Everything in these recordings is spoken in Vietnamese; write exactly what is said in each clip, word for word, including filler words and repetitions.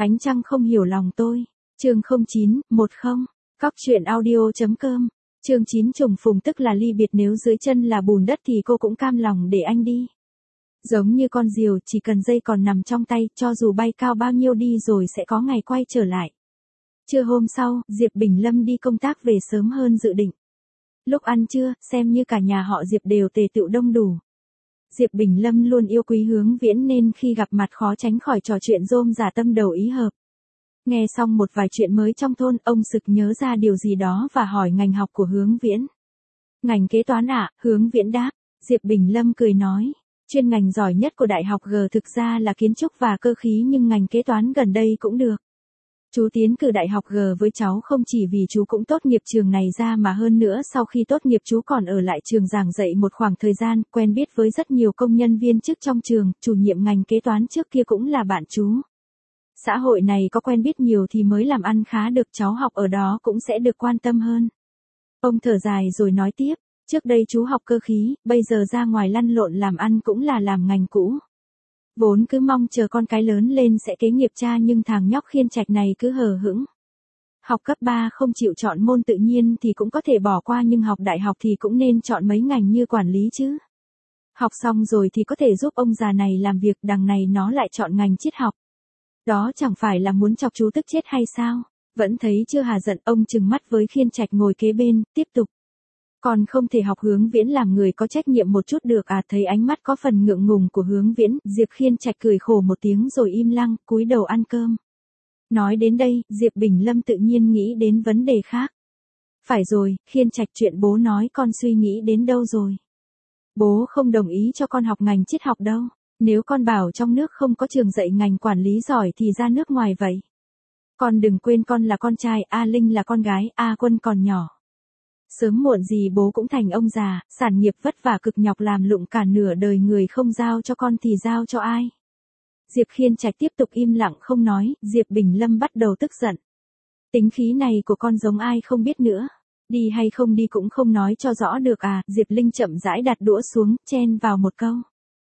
Ánh trăng không hiểu lòng tôi. Chương không chín, một không. Cóc truyện audio chấm com. Chương chín trùng phùng tức là ly biệt, nếu dưới chân là bùn đất thì cô cũng cam lòng để anh đi. Giống như con diều, chỉ cần dây còn nằm trong tay, cho dù bay cao bao nhiêu đi rồi sẽ có ngày quay trở lại. Trưa hôm sau, Diệp Bình Lâm đi công tác về sớm hơn dự định. Lúc ăn trưa, xem như cả nhà họ Diệp đều tề tựu đông đủ. Diệp Bình Lâm luôn yêu quý Hướng Viễn nên khi gặp mặt khó tránh khỏi trò chuyện rôm rả tâm đầu ý hợp. Nghe xong một vài chuyện mới trong thôn, ông sực nhớ ra điều gì đó và hỏi ngành học của Hướng Viễn. Ngành kế toán ạ, à? Hướng Viễn đáp. Diệp Bình Lâm cười nói, chuyên ngành giỏi nhất của Đại học G thực ra là kiến trúc và cơ khí, nhưng ngành kế toán gần đây cũng được. Chú tiến cử Đại học G với cháu không chỉ vì chú cũng tốt nghiệp trường này ra, mà hơn nữa sau khi tốt nghiệp chú còn ở lại trường giảng dạy một khoảng thời gian, quen biết với rất nhiều công nhân viên chức trong trường, chủ nhiệm ngành kế toán trước kia cũng là bạn chú. Xã hội này có quen biết nhiều thì mới làm ăn khá được, cháu học ở đó cũng sẽ được quan tâm hơn. Ông thở dài rồi nói tiếp, trước đây chú học cơ khí, bây giờ ra ngoài lăn lộn làm ăn cũng là làm ngành cũ. Vốn cứ mong chờ con cái lớn lên sẽ kế nghiệp cha, nhưng thằng nhóc Khiên Trạch này cứ hờ hững. Học cấp ba không chịu chọn môn tự nhiên thì cũng có thể bỏ qua, nhưng học đại học thì cũng nên chọn mấy ngành như quản lý chứ. Học xong rồi thì có thể giúp ông già này làm việc, đằng này nó lại chọn ngành triết học. Đó chẳng phải là muốn chọc chú tức chết hay sao? Vẫn thấy chưa hà giận, ông trừng mắt với Khiên Trạch ngồi kế bên, tiếp tục. Còn không thể học Hướng Viễn làm người có trách nhiệm một chút được à? Thấy ánh mắt có phần ngượng ngùng của Hướng Viễn, Diệp Khiên Trạch cười khổ một tiếng rồi im lặng, cúi đầu ăn cơm. Nói đến đây, Diệp Bình Lâm tự nhiên nghĩ đến vấn đề khác. Phải rồi, Khiên Trạch, chuyện bố nói con suy nghĩ đến đâu rồi? Bố không đồng ý cho con học ngành triết học đâu. Nếu con bảo trong nước không có trường dạy ngành quản lý giỏi thì ra nước ngoài vậy. Con đừng quên con là con trai, A Linh là con gái, A Quân còn nhỏ. Sớm muộn gì bố cũng thành ông già, sản nghiệp vất vả cực nhọc làm lụng cả nửa đời người không giao cho con thì giao cho ai? Diệp Khiên Trạch tiếp tục im lặng không nói, Diệp Bình Lâm bắt đầu tức giận. Tính khí này của con giống ai không biết nữa. Đi hay không đi cũng không nói cho rõ được à? Diệp Linh chậm rãi đặt đũa xuống, chen vào một câu.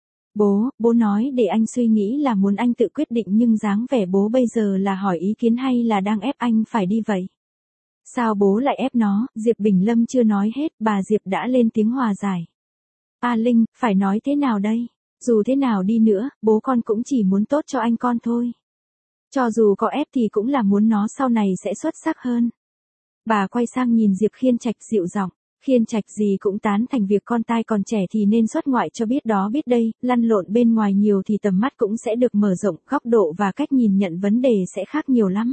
Bố, bố nói để anh suy nghĩ là muốn anh tự quyết định, nhưng dáng vẻ bố bây giờ là hỏi ý kiến hay là đang ép anh phải đi vậy? Sao bố lại ép nó? Diệp Bình Lâm chưa nói hết, bà Diệp đã lên tiếng hòa giải. A Linh, phải nói thế nào đây? Dù thế nào đi nữa, bố con cũng chỉ muốn tốt cho anh con thôi. Cho dù có ép thì cũng là muốn nó sau này sẽ xuất sắc hơn. Bà quay sang nhìn Diệp Khiên Trạch dịu giọng. Khiên Trạch gì cũng tán thành việc con tai còn trẻ thì nên xuất ngoại cho biết đó biết đây, lăn lộn bên ngoài nhiều thì tầm mắt cũng sẽ được mở rộng, góc độ và cách nhìn nhận vấn đề sẽ khác nhiều lắm.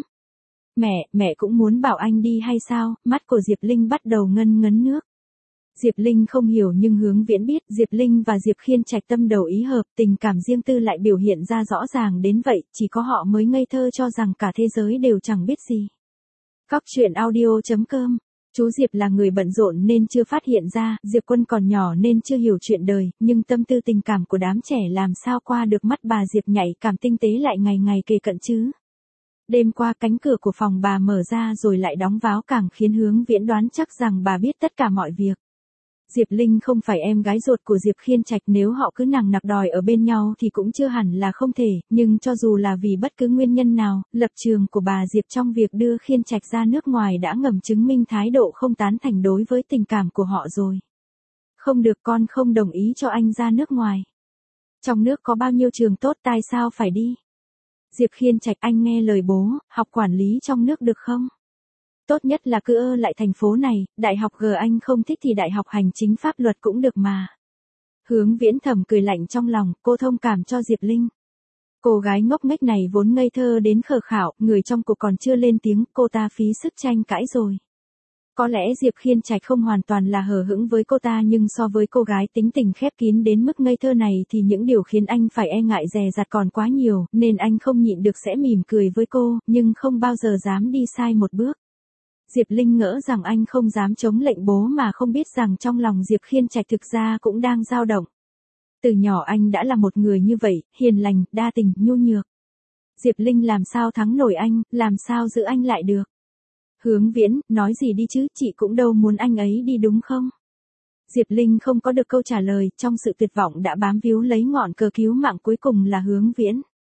Mẹ, mẹ cũng muốn bảo anh đi hay sao? Mắt của Diệp Linh bắt đầu ngân ngấn nước. Diệp Linh không hiểu nhưng Hướng Viễn biết, Diệp Linh và Diệp Khiên Trạch tâm đầu ý hợp, tình cảm riêng tư lại biểu hiện ra rõ ràng đến vậy, chỉ có họ mới ngây thơ cho rằng cả thế giới đều chẳng biết gì. Cóc truyện audio chấm com. Chú Diệp là người bận rộn nên chưa phát hiện ra, Diệp Quân còn nhỏ nên chưa hiểu chuyện đời, nhưng tâm tư tình cảm của đám trẻ làm sao qua được mắt bà Diệp nhạy cảm tinh tế lại ngày ngày kề cận chứ. Đêm qua cánh cửa của phòng bà mở ra rồi lại đóng váo, càng khiến Hướng Viễn đoán chắc rằng bà biết tất cả mọi việc. Diệp Linh không phải em gái ruột của Diệp Khiên Trạch, nếu họ cứ nằng nặc đòi ở bên nhau thì cũng chưa hẳn là không thể, nhưng cho dù là vì bất cứ nguyên nhân nào, lập trường của bà Diệp trong việc đưa Khiên Trạch ra nước ngoài đã ngầm chứng minh thái độ không tán thành đối với tình cảm của họ rồi. Không được, con không đồng ý cho anh ra nước ngoài. Trong nước có bao nhiêu trường tốt, tại sao phải đi? Diệp Khiên Trạch, anh nghe lời bố, học quản lý trong nước được không? Tốt nhất là cứ ơ lại thành phố này, đại học G anh không thích thì đại học hành chính pháp luật cũng được mà. Hướng Viễn thầm cười lạnh trong lòng, cô thông cảm cho Diệp Linh. Cô gái ngốc nghếch này vốn ngây thơ đến khờ khảo, người trong cuộc còn chưa lên tiếng, cô ta phí sức tranh cãi rồi. Có lẽ Diệp Khiên Trạch không hoàn toàn là hờ hững với cô ta, nhưng so với cô gái tính tình khép kín đến mức ngây thơ này thì những điều khiến anh phải e ngại dè dặt còn quá nhiều, nên anh không nhịn được sẽ mỉm cười với cô, nhưng không bao giờ dám đi sai một bước. Diệp Linh ngỡ rằng anh không dám chống lệnh bố mà không biết rằng trong lòng Diệp Khiên Trạch thực ra cũng đang dao động. Từ nhỏ anh đã là một người như vậy, hiền lành, đa tình, nhu nhược. Diệp Linh làm sao thắng nổi anh, làm sao giữ anh lại được? Hướng Viễn, nói gì đi chứ, chị cũng đâu muốn anh ấy đi đúng không? Diệp Linh không có được câu trả lời, trong sự tuyệt vọng đã bám víu lấy ngọn cờ cứu mạng cuối cùng là Hướng Viễn.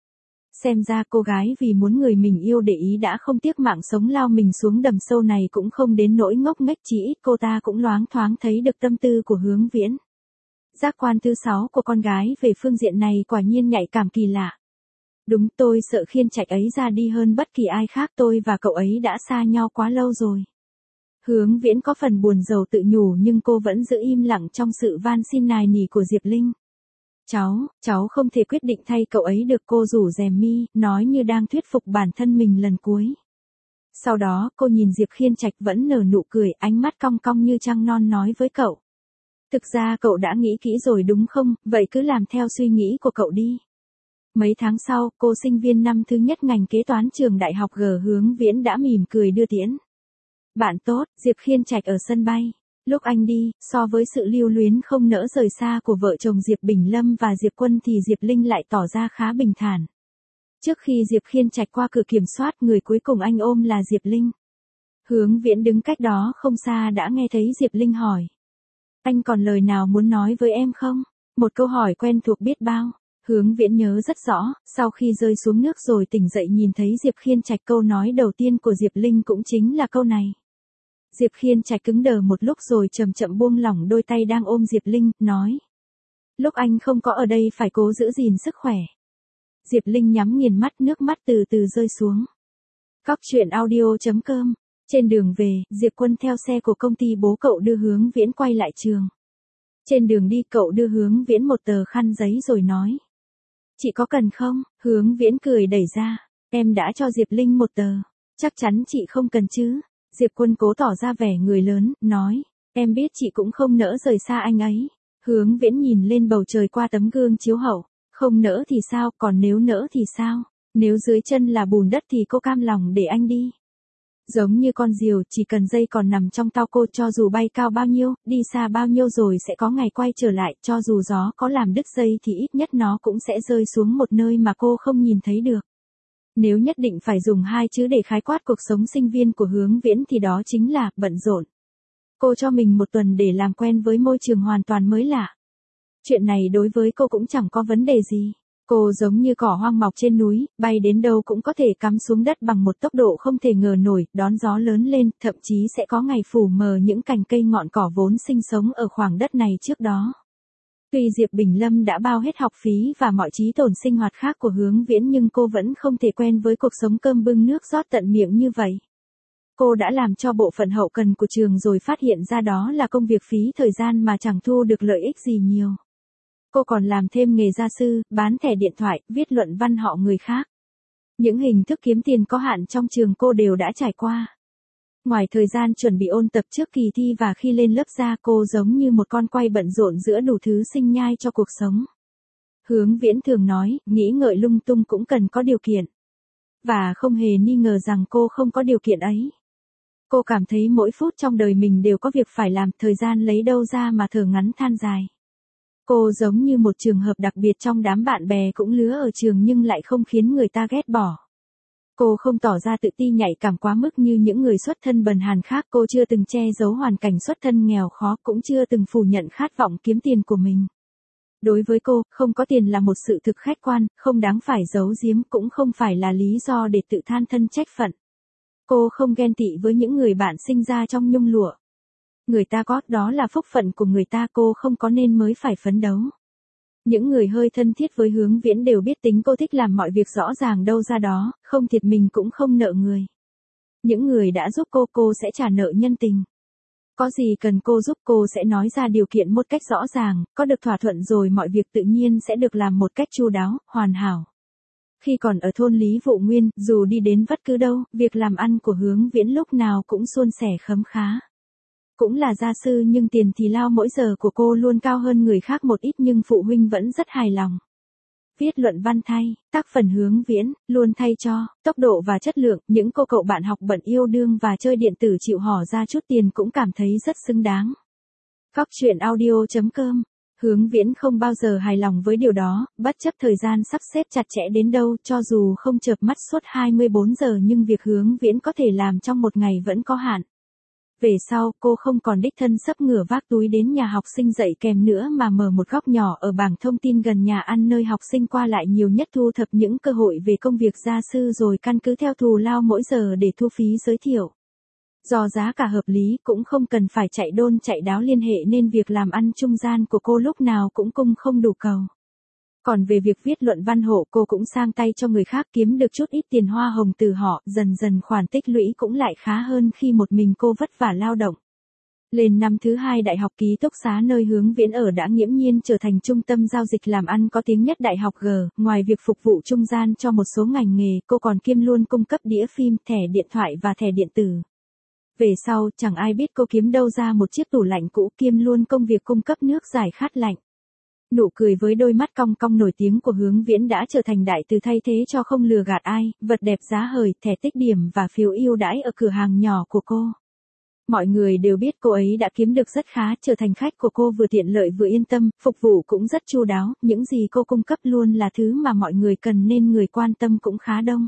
Xem ra cô gái vì muốn người mình yêu để ý đã không tiếc mạng sống lao mình xuống đầm sâu này cũng không đến nỗi ngốc nghếch, chỉ ít cô ta cũng loáng thoáng thấy được tâm tư của Hướng Viễn. Giác quan thứ sáu của con gái về phương diện này quả nhiên nhạy cảm kỳ lạ. Đúng, tôi sợ Khiên Trạch ấy ra đi hơn bất kỳ ai khác, tôi và cậu ấy đã xa nhau quá lâu rồi. Hướng Viễn có phần buồn rầu tự nhủ nhưng cô vẫn giữ im lặng trong sự van xin nài nỉ của Diệp Linh. Cháu, cháu không thể quyết định thay cậu ấy được, cô rủ rèm mi, nói như đang thuyết phục bản thân mình lần cuối. Sau đó cô nhìn Diệp Khiên Trạch vẫn nở nụ cười, ánh mắt cong cong như trăng non nói với cậu. Thực ra cậu đã nghĩ kỹ rồi đúng không, vậy cứ làm theo suy nghĩ của cậu đi. Mấy tháng sau, cô sinh viên năm thứ nhất ngành kế toán trường đại học G Hướng Viễn đã mỉm cười đưa tiễn. Bạn tốt, Diệp Khiên Trạch ở sân bay. Lúc anh đi, so với sự lưu luyến không nỡ rời xa của vợ chồng Diệp Bình Lâm và Diệp Quân thì Diệp Linh lại tỏ ra khá bình thản. Trước khi Diệp Khiên Trạch qua cửa kiểm soát, người cuối cùng anh ôm là Diệp Linh. Hướng Viễn đứng cách đó không xa đã nghe thấy Diệp Linh hỏi. Anh còn lời nào muốn nói với em không? Một câu hỏi quen thuộc biết bao. Hướng Viễn nhớ rất rõ, sau khi rơi xuống nước rồi tỉnh dậy nhìn thấy Diệp Khiên Trạch, câu nói đầu tiên của Diệp Linh cũng chính là câu này. Diệp Khiên Trạch cứng đờ một lúc rồi chậm chậm buông lỏng đôi tay đang ôm Diệp Linh, nói. Lúc anh không có ở đây phải cố giữ gìn sức khỏe. Diệp Linh nhắm nghiền mắt, nước mắt từ từ rơi xuống. Cóc truyện audio chấm com. Trên đường về, Diệp Quân theo xe của công ty bố cậu đưa Hướng Viễn quay lại trường. Trên đường đi cậu đưa Hướng Viễn một tờ khăn giấy rồi nói. Chị có cần không? Hướng Viễn cười đẩy ra. Em đã cho Diệp Linh một tờ. Chắc chắn chị không cần chứ. Diệp Quân cố tỏ ra vẻ người lớn, nói. Em biết chị cũng không nỡ rời xa anh ấy. Hướng Viễn nhìn lên bầu trời qua tấm gương chiếu hậu. Không nỡ thì sao, còn nếu nỡ thì sao? Nếu dưới chân là bùn đất thì cô cam lòng để anh đi. Giống như con diều, chỉ cần dây còn nằm trong tao cô, cho dù bay cao bao nhiêu, đi xa bao nhiêu rồi sẽ có ngày quay trở lại, cho dù gió có làm đứt dây thì ít nhất nó cũng sẽ rơi xuống một nơi mà cô không nhìn thấy được. Nếu nhất định phải dùng hai chữ để khái quát cuộc sống sinh viên của Hướng Viễn thì đó chính là bận rộn. Cô cho mình một tuần để làm quen với môi trường hoàn toàn mới lạ. Chuyện này đối với cô cũng chẳng có vấn đề gì. Cô giống như cỏ hoang mọc trên núi, bay đến đâu cũng có thể cắm xuống đất bằng một tốc độ không thể ngờ nổi, đón gió lớn lên, thậm chí sẽ có ngày phủ mờ những cành cây ngọn cỏ vốn sinh sống ở khoảng đất này trước đó. Tuy Diệp Bình Lâm đã bao hết học phí và mọi trí tổn sinh hoạt khác của Hướng Viễn nhưng cô vẫn không thể quen với cuộc sống cơm bưng nước rót tận miệng như vậy. Cô đã làm cho bộ phận hậu cần của trường rồi phát hiện ra đó là công việc phí thời gian mà chẳng thu được lợi ích gì nhiều. Cô còn làm thêm nghề gia sư, bán thẻ điện thoại, viết luận văn họ người khác. Những hình thức kiếm tiền có hạn trong trường cô đều đã trải qua. Ngoài thời gian chuẩn bị ôn tập trước kỳ thi và khi lên lớp ra, cô giống như một con quay bận rộn giữa đủ thứ sinh nhai cho cuộc sống. Hướng Viễn thường nói, nghĩ ngợi lung tung cũng cần có điều kiện. Và không hề nghi ngờ rằng cô không có điều kiện ấy. Cô cảm thấy mỗi phút trong đời mình đều có việc phải làm, thời gian lấy đâu ra mà thở ngắn than dài. Cô giống như một trường hợp đặc biệt trong đám bạn bè cũng lứa ở trường nhưng lại không khiến người ta ghét bỏ. Cô không tỏ ra tự ti nhạy cảm quá mức như những người xuất thân bần hàn khác, cô chưa từng che giấu hoàn cảnh xuất thân nghèo khó, cũng chưa từng phủ nhận khát vọng kiếm tiền của mình. Đối với cô, không có tiền là một sự thực khách quan, không đáng phải giấu giếm, cũng không phải là lý do để tự than thân trách phận. Cô không ghen tị với những người bạn sinh ra trong nhung lụa. Người ta có, đó là phúc phận của người ta, cô không có nên mới phải phấn đấu. Những người hơi thân thiết với Hướng Viễn đều biết tính cô thích làm mọi việc rõ ràng đâu ra đó, không thiệt mình cũng không nợ người. Những người đã giúp cô, cô sẽ trả nợ nhân tình. Có gì cần cô giúp cô sẽ nói ra điều kiện một cách rõ ràng, có được thỏa thuận rồi mọi việc tự nhiên sẽ được làm một cách chu đáo, hoàn hảo. Khi còn ở thôn Lý Vụ Nguyên, dù đi đến bất cứ đâu, việc làm ăn của Hướng Viễn lúc nào cũng suôn sẻ khấm khá. Cũng là gia sư nhưng tiền thì lao mỗi giờ của cô luôn cao hơn người khác một ít nhưng phụ huynh vẫn rất hài lòng. Viết luận văn thay, tác phần Hướng Viễn, luôn thay cho, tốc độ và chất lượng, những cô cậu bạn học bận yêu đương và chơi điện tử chịu hỏ ra chút tiền cũng cảm thấy rất xứng đáng. Cóc truyện audio chấm com. Hướng Viễn không bao giờ hài lòng với điều đó, bất chấp thời gian sắp xếp chặt chẽ đến đâu, cho dù không chợp mắt suốt hai mươi bốn giờ nhưng việc Hướng Viễn có thể làm trong một ngày vẫn có hạn. Về sau, cô không còn đích thân xấp ngửa vác túi đến nhà học sinh dạy kèm nữa mà mở một góc nhỏ ở bảng thông tin gần nhà ăn nơi học sinh qua lại nhiều nhất, thu thập những cơ hội về công việc gia sư rồi căn cứ theo thù lao mỗi giờ để thu phí giới thiệu. Do giá cả hợp lý cũng không cần phải chạy đôn chạy đáo liên hệ nên việc làm ăn trung gian của cô lúc nào cũng cung không đủ cầu. Còn về việc viết luận văn hộ cô cũng sang tay cho người khác kiếm được chút ít tiền hoa hồng từ họ, dần dần khoản tích lũy cũng lại khá hơn khi một mình cô vất vả lao động. Lên năm thứ hai đại học ký túc xá nơi Hướng Viễn ở đã nghiễm nhiên trở thành trung tâm giao dịch làm ăn có tiếng nhất đại học G, ngoài việc phục vụ trung gian cho một số ngành nghề, cô còn kiêm luôn cung cấp đĩa phim, thẻ điện thoại và thẻ điện tử. Về sau, chẳng ai biết cô kiếm đâu ra một chiếc tủ lạnh cũ, kiêm luôn công việc cung cấp nước giải khát lạnh. Nụ cười với đôi mắt cong cong nổi tiếng của Hướng Viễn đã trở thành đại từ thay thế cho không lừa gạt ai, vật đẹp giá hời, thẻ tích điểm và phiếu ưu đãi ở cửa hàng nhỏ của cô. Mọi người đều biết cô ấy đã kiếm được rất khá, trở thành khách của cô vừa tiện lợi vừa yên tâm, phục vụ cũng rất chu đáo, những gì cô cung cấp luôn là thứ mà mọi người cần nên người quan tâm cũng khá đông.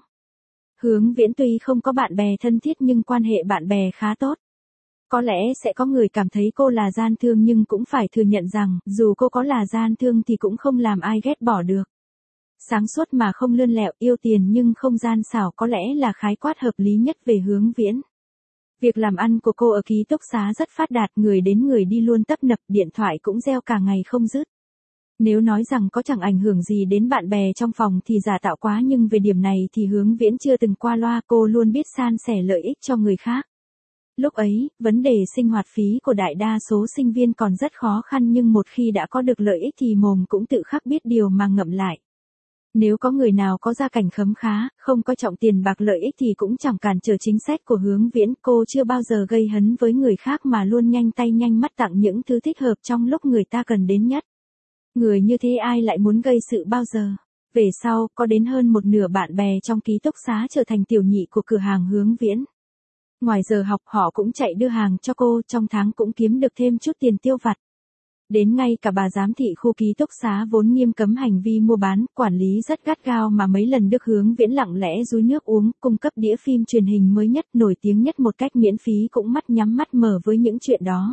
Hướng Viễn tuy không có bạn bè thân thiết nhưng quan hệ bạn bè khá tốt. Có lẽ sẽ có người cảm thấy cô là gian thương nhưng cũng phải thừa nhận rằng, dù cô có là gian thương thì cũng không làm ai ghét bỏ được. Sáng suốt mà không lươn lẹo, yêu tiền nhưng không gian xảo có lẽ là khái quát hợp lý nhất về Hướng Viễn. Việc làm ăn của cô ở ký túc xá rất phát đạt, người đến người đi luôn tấp nập, điện thoại cũng reo cả ngày không dứt. Nếu nói rằng có chẳng ảnh hưởng gì đến bạn bè trong phòng thì giả tạo quá, nhưng về điểm này thì Hướng Viễn chưa từng qua loa, cô luôn biết san sẻ lợi ích cho người khác. Lúc ấy, vấn đề sinh hoạt phí của đại đa số sinh viên còn rất khó khăn nhưng một khi đã có được lợi ích thì mồm cũng tự khắc biết điều mà ngậm lại. Nếu có người nào có gia cảnh khấm khá, không coi trọng tiền bạc lợi ích thì cũng chẳng cản trở chính sách của Hướng Viễn, cô chưa bao giờ gây hấn với người khác mà luôn nhanh tay nhanh mắt tặng những thứ thích hợp trong lúc người ta cần đến nhất. Người như thế ai lại muốn gây sự bao giờ? Về sau, có đến hơn một nửa bạn bè trong ký túc xá trở thành tiểu nhị của cửa hàng Hướng Viễn. Ngoài giờ học họ cũng chạy đưa hàng cho cô, trong tháng cũng kiếm được thêm chút tiền tiêu vặt. Đến ngay cả bà giám thị khu ký túc xá vốn nghiêm cấm hành vi mua bán, quản lý rất gắt gao mà mấy lần được Hướng Viễn lặng lẽ dúi nước uống, cung cấp đĩa phim truyền hình mới nhất, nổi tiếng nhất một cách miễn phí cũng mắt nhắm mắt mở với những chuyện đó.